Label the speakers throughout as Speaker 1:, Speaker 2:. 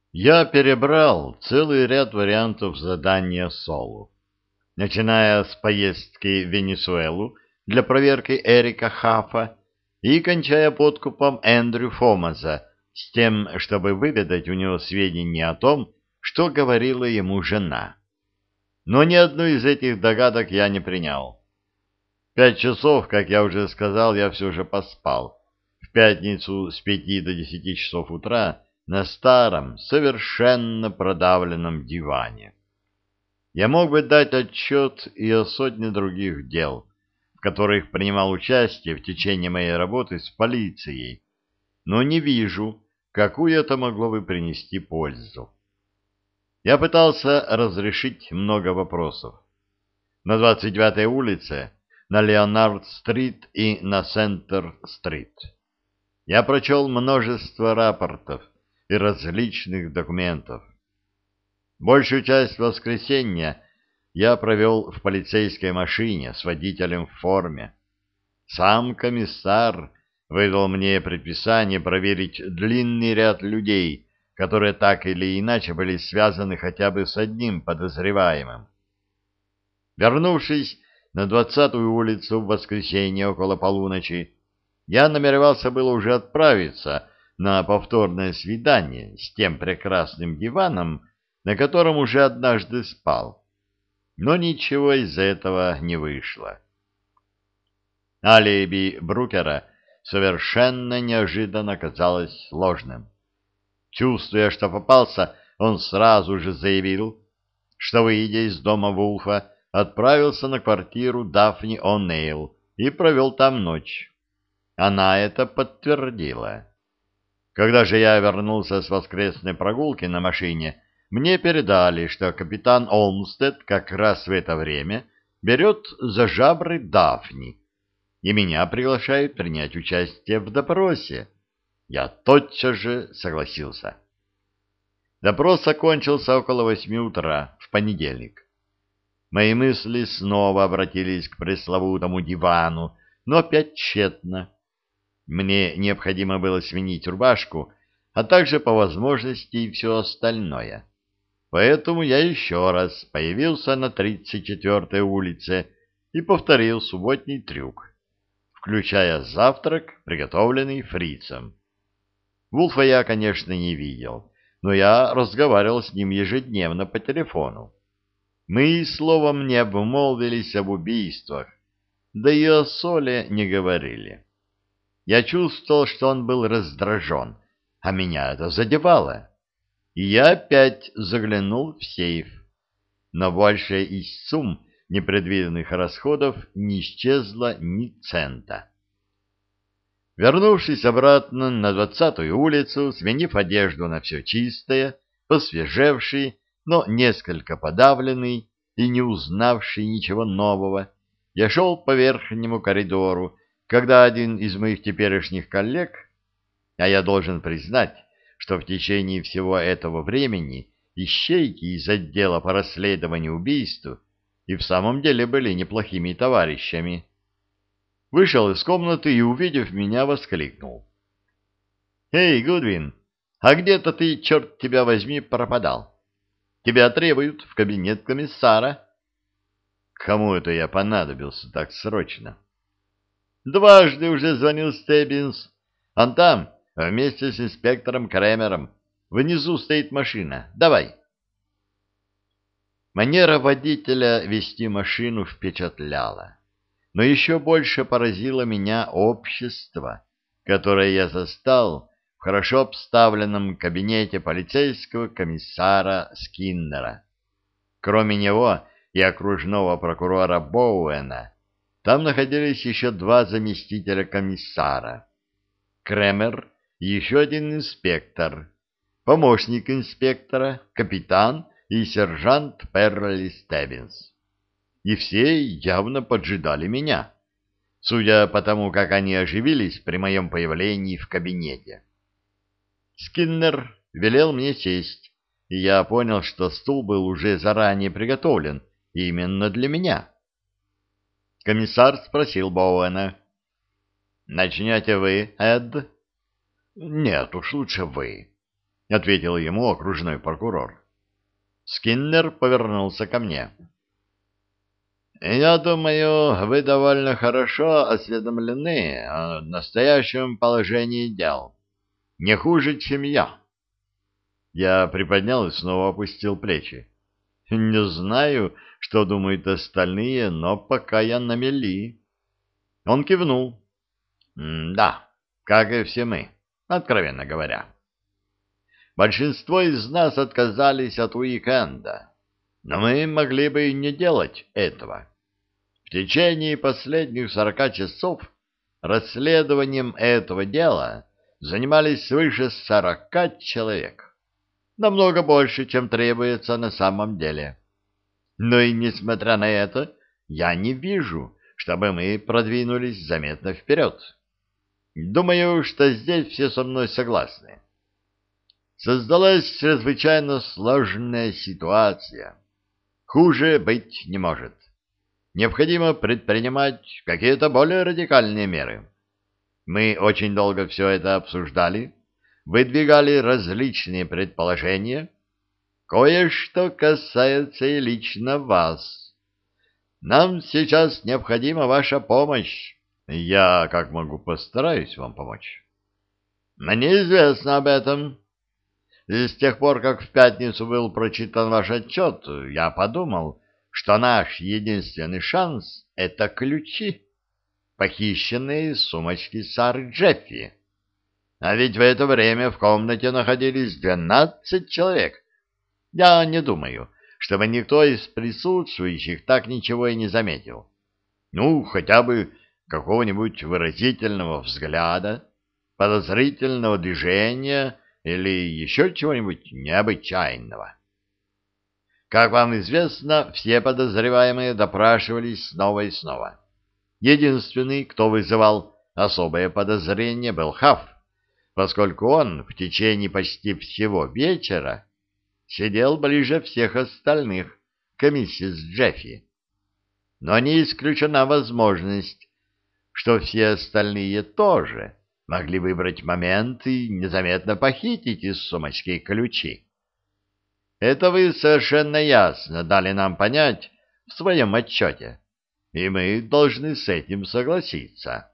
Speaker 1: Я перебрал целый ряд вариантов задания Солу, начиная с поездки в Венесуэлу для проверки Эрика Хафа и кончая подкупом Эндрю Фомаса с тем, чтобы выведать у него сведения о том, что говорила ему жена. Но ни одну из этих догадок я не принял. 5 часов, как я уже сказал, я все же поспал. В пятницу с 5 до 10 часов утра на старом, совершенно продавленном диване. Я мог бы дать отчет и о сотне других дел, в которых принимал участие в течение моей работы с полицией, но не вижу, какую это могло бы принести пользу. Я пытался разрешить много вопросов. На 29-й улице, на Леонард-стрит и на Сентер-стрит. Я прочел множество рапортов и различных документов. Большую часть воскресенья я провел в полицейской машине с водителем в форме. Сам комиссар выдал мне предписание проверить длинный ряд людей, которые так или иначе были связаны хотя бы с одним подозреваемым. Вернувшись на 20-ю улицу в воскресенье около полуночи, я намеревался было уже отправиться на повторное свидание с тем прекрасным диваном, на котором уже однажды спал. Но ничего из этого не вышло. Алиби Брукера совершенно неожиданно казалось ложным. Чувствуя, что попался, он сразу же заявил, что, выйдя из дома Вулфа, отправился на квартиру Дафни О'Нейл и провел там ночь. Она это подтвердила. Когда же я вернулся с воскресной прогулки на машине, мне передали, что капитан Олмстед как раз в это время берет за жабры Дафни, и меня приглашают принять участие в допросе. Я тотчас же согласился. Допрос окончился около 8 утра в понедельник. Мои мысли снова обратились к пресловутому дивану, но опять тщетно. Мне необходимо было сменить рубашку, а также по возможности и все остальное. Поэтому я еще раз появился на 34-й улице и повторил субботний трюк, включая завтрак, приготовленный фрицем. Вулфа я, конечно, не видел, но я разговаривал с ним ежедневно по телефону. Мы и словом не обмолвились об убийствах, да и о Соле не говорили. Я чувствовал, что он был раздражен, а меня это задевало. И я опять заглянул в сейф. Но большая из сумм непредвиденных расходов не исчезла ни цента. Вернувшись обратно на 20-ю улицу, сменив одежду на все чистое, посвежевший, но несколько подавленный и не узнавший ничего нового, я шел по верхнему коридору, когда один из моих теперешних коллег, а я должен признать, что в течение всего этого времени ищейки из отдела по расследованию убийств и в самом деле были неплохими товарищами, вышел из комнаты и, увидев меня, воскликнул: «Эй, Гудвин, а где-то ты, черт тебя возьми, пропадал? Тебя требуют в кабинет комиссара». Кому это я понадобился так срочно? Дважды уже звонил Стеббинс. Он там, вместе с инспектором Кремером. Внизу стоит машина. Давай. Манера водителя вести машину впечатляла. Но еще больше поразило меня общество, которое я застал в хорошо обставленном кабинете полицейского комиссара Скиннера. Кроме него и окружного прокурора Боуэна, там находились еще два заместителя комиссара, Кремер и еще один инспектор, помощник инспектора, капитан и сержант Перли Стеббинс. И все явно поджидали меня, судя по тому, как они оживились при моем появлении в кабинете. Скиннер велел мне сесть, и я понял, что стул был уже заранее приготовлен именно для меня. Комиссар спросил Боуэна: «Начнете вы, Эд?» «Нет уж, лучше вы». — ответил ему окружной прокурор. Скиннер повернулся ко мне. «Я думаю, вы довольно хорошо осведомлены о настоящем положении дел. Не хуже, чем я». Я приподнял и снова опустил плечи. «Не знаю, что думают остальные, но пока я на мели». Он кивнул. «Да, как и все мы, откровенно говоря. Большинство из нас отказались от уикенда, но мы могли бы и не делать этого. В течение последних 40 часов расследованием этого дела занимались свыше 40 человек. Намного больше, чем требуется на самом деле. Но и несмотря на это, я не вижу, чтобы мы продвинулись заметно вперед. Думаю, что здесь все со мной согласны. Создалась чрезвычайно сложная ситуация. Хуже быть не может. Необходимо предпринимать какие-то более радикальные меры. Мы очень долго все это обсуждали, выдвигали различные предположения. Кое-что касается и лично вас. Нам сейчас необходима ваша помощь. Я, как могу, постараюсь вам помочь. Мне известно об этом. С тех пор, как в пятницу был прочитан ваш отчет, я подумал, что наш единственный шанс — это ключи, похищенные из сумочки Сары Джеффи. А ведь в это время в комнате находились 12 человек. Я не думаю, чтобы никто из присутствующих так ничего и не заметил. Ну, хотя бы какого-нибудь выразительного взгляда, подозрительного движения или еще чего-нибудь необычайного. Как вам известно, все подозреваемые допрашивались снова и снова. Единственный, кто вызывал особое подозрение, был Хафф, поскольку он в течение почти всего вечера сидел ближе всех остальных к миссис Джеффи. Но не исключена возможность, что все остальные тоже могли выбрать момент и незаметно похитить из сумочки ключи. Это вы совершенно ясно дали нам понять в своем отчете, и мы должны с этим согласиться.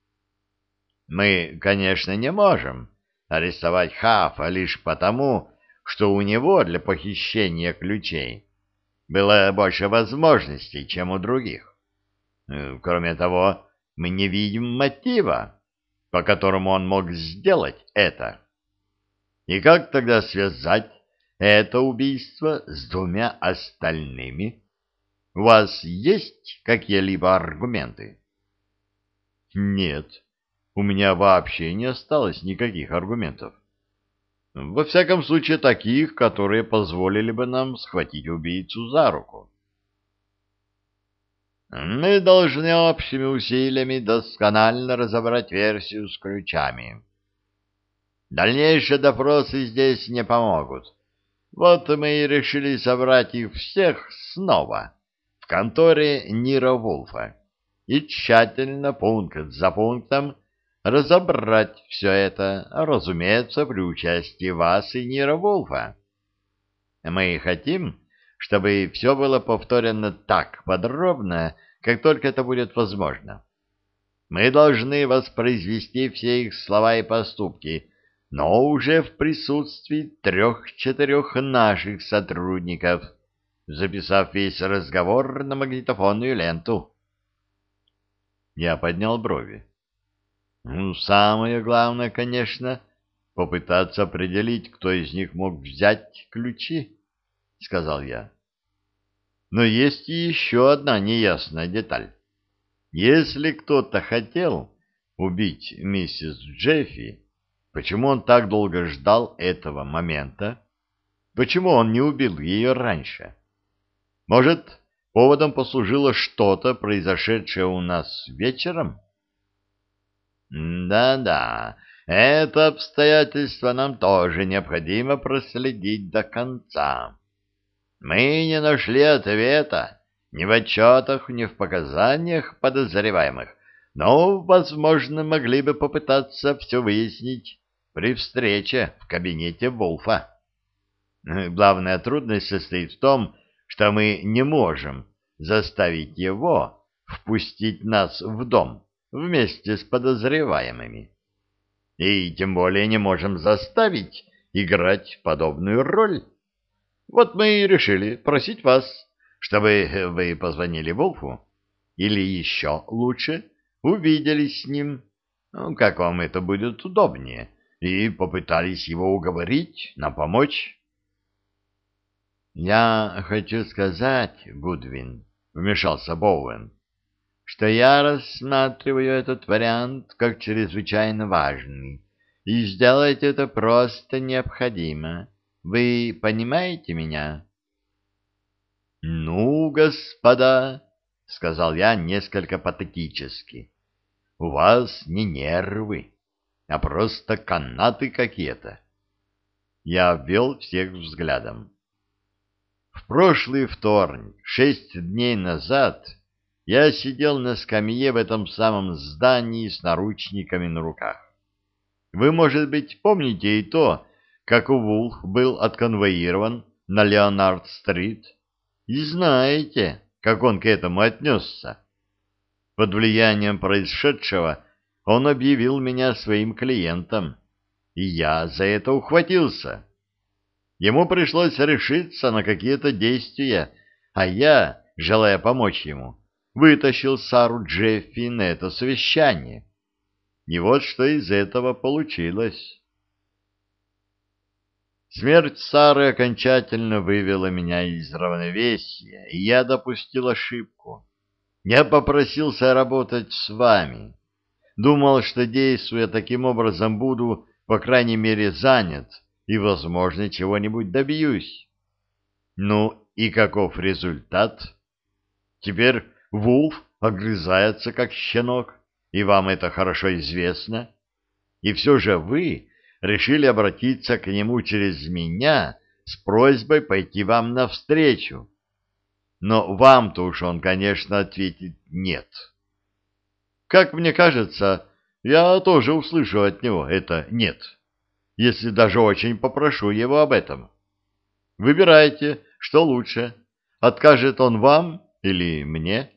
Speaker 1: Мы, конечно, не можем арестовать Хаффа лишь потому, что у него для похищения ключей было больше возможностей, чем у других. Кроме того, мы не видим мотива, по которому он мог сделать это. И как тогда связать это убийство с двумя остальными? У вас есть какие-либо аргументы? Нет, у меня вообще не осталось никаких аргументов. Во всяком случае, таких, которые позволили бы нам схватить убийцу за руку. Мы должны общими усилиями досконально разобрать версию с ключами. Дальнейшие допросы здесь не помогут. Вот мы и решили собрать их всех снова в конторе Ниро Вулфа и тщательно, пункт за пунктом, разобрать все это, разумеется, при участии вас и Ниро Вулфа. Мы хотим, чтобы все было повторено так подробно, как только это будет возможно. Мы должны воспроизвести все их слова и поступки, но уже в присутствии 3-4 наших сотрудников, записав весь разговор на магнитофонную ленту. Я поднял брови. Самое главное, конечно, попытаться определить, кто из них мог взять ключи, — сказал я. Но есть и еще одна неясная деталь. Если кто-то хотел убить миссис Джеффи, почему он так долго ждал этого момента? Почему он не убил ее раньше? Может, поводом послужило что-то, произошедшее у нас вечером? Да-да, это обстоятельство нам тоже необходимо проследить до конца. Мы не нашли ответа ни в отчетах, ни в показаниях подозреваемых, но, возможно, могли бы попытаться все выяснить при встрече в кабинете Вулфа. Главная трудность состоит в том, что мы не можем заставить его впустить нас в дом вместе с подозреваемыми. И тем более не можем заставить играть подобную роль. Вот мы и решили просить вас, чтобы вы позвонили Вулфу, или еще лучше увиделись с ним, как вам это будет удобнее, и попытались его уговорить, нам помочь. «Я хочу сказать, Гудвин», — вмешался Боуэн, «что я рассматриваю этот вариант как чрезвычайно важный, и сделать это просто необходимо. Вы понимаете меня?» «Ну, господа», — сказал я несколько патетически, — «у вас не нервы, а просто канаты какие-то». Я обвел всех взглядом. В прошлый вторник, 6 дней назад, я сидел на скамье в этом самом здании с наручниками на руках. Вы, может быть, помните и то, как Вулф был отконвоирован на Леонард-стрит, и знаете, как он к этому отнесся. Под влиянием происшедшего он объявил меня своим клиентом, и я за это ухватился. Ему пришлось решиться на какие-то действия, а я, желая помочь ему, вытащил Сару Джеффи на это совещание. И вот что из этого получилось. Смерть Сары окончательно вывела меня из равновесия, и я допустил ошибку. Я попросился работать с вами. Думал, что, действуя таким образом, буду, по крайней мере, занят и, возможно, чего-нибудь добьюсь. Ну и каков результат? Теперь Вулф огрызается, как щенок, и вам это хорошо известно. И все же вы решили обратиться к нему через меня с просьбой пойти вам навстречу. Но вам-то уж он, конечно, ответит «нет». Как мне кажется, я тоже услышу от него это «нет», если даже очень попрошу его об этом. Выбирайте, что лучше, откажет он вам или мне.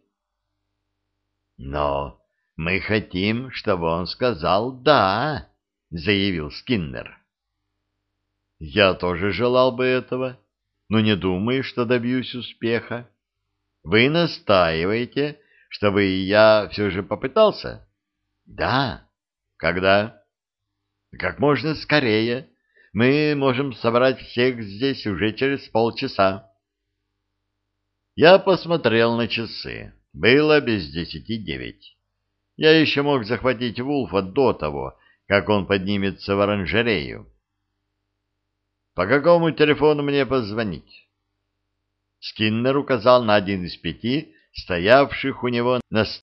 Speaker 1: Но мы хотим, чтобы он сказал «да», — заявил Скиннер. Я тоже желал бы этого, но не думаю, что добьюсь успеха. Вы настаиваете, чтобы я все же попытался? Да. Когда? Как можно скорее. Мы можем собрать всех здесь уже через полчаса. Я посмотрел на часы. Было без 10:09. Я еще мог захватить Вулфа до того, как он поднимется в оранжерею. По какому телефону мне позвонить? Скиннер указал на один из 5, стоявших у него на